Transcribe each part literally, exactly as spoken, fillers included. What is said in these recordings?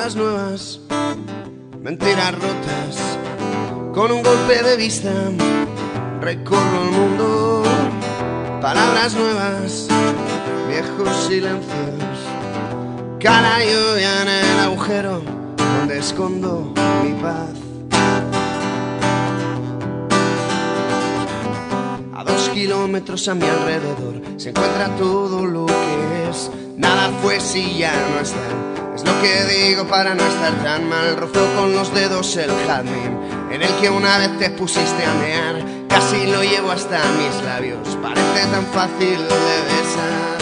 palabras nuevas, mentiras rotas, con un golpe de vista recorro el mundo. Palabras nuevas, viejos silencios, cara y lluvia en el agujero donde escondo mi paz. A dos kilómetros a mi alrededor se encuentra todo lo que es. Nada fue si ya no está. Es lo que digo para no estar tan mal. Rozó con los dedos el jazmín en el que una vez te pusiste a mear. Casi lo llevo hasta mis labios. Parece tan fácil de besar.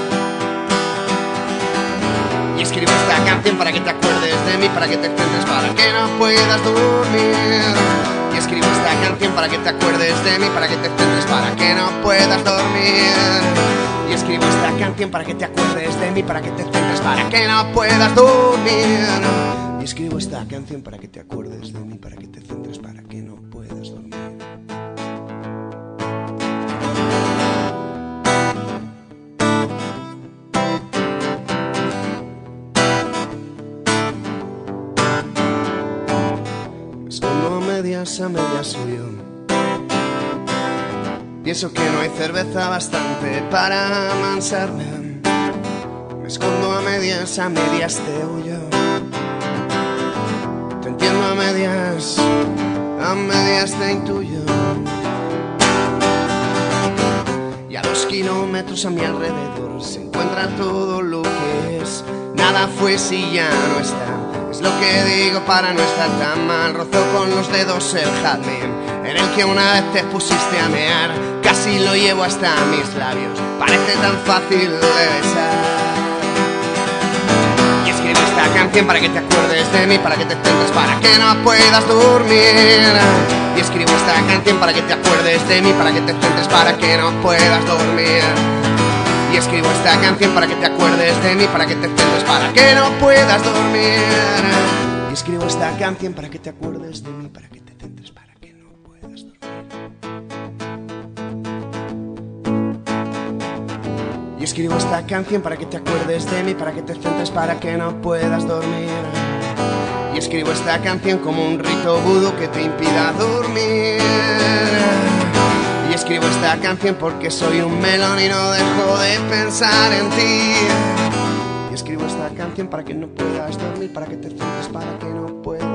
Y escribo esta canción para que te acuerdes de mí, para que te centres, para que no puedas dormir. Y escribo esta canción para que te acuerdes de mí, para que te centres, para que no puedas dormir. Y escribo esta canción para que te acuerdes de mí, para que te centres, para que no puedas dormir. Y escribo esta canción para que te acuerdes de mí, para que te centres, para que no puedas dormir. Me escondo a medias, a medias soy yo. Pienso que no hay cerveza bastante para amansarme. Me escondo a medias, a medias te huyo. Te entiendo a medias, a medias te intuyo. Y a dos kilómetros a mi alrededor se encuentra todo lo que es. Nada fue si ya no está. Es lo que digo para no estar tan mal. Rozó con los dedos el jazmín en el que una vez te pusiste a mear. Casi lo llevo hasta mis labios. Parece tan fácil de besar. Y escribo esta canción para que te acuerdes de mí, para que te centres, para que no puedas dormir. Y escribo esta canción para que te acuerdes de mí, para que te centres, para que no puedas dormir. Y escribo esta canción para que te acuerdes de mí, para que te centres, para que no puedas dormir. Y escribo esta canción para que te acuerdes de mí, para que te centres, para que no puedas dormir. Y escribo esta canción para que te acuerdes de mí, para que te centres, para que no puedas dormir. Y escribo esta canción como un rito vudú que te impida dormir. Y escribo esta canción porque soy un melón y no dejo de pensar en ti. Y escribo esta canción para que no puedas dormir, para que te centres, para que no puedas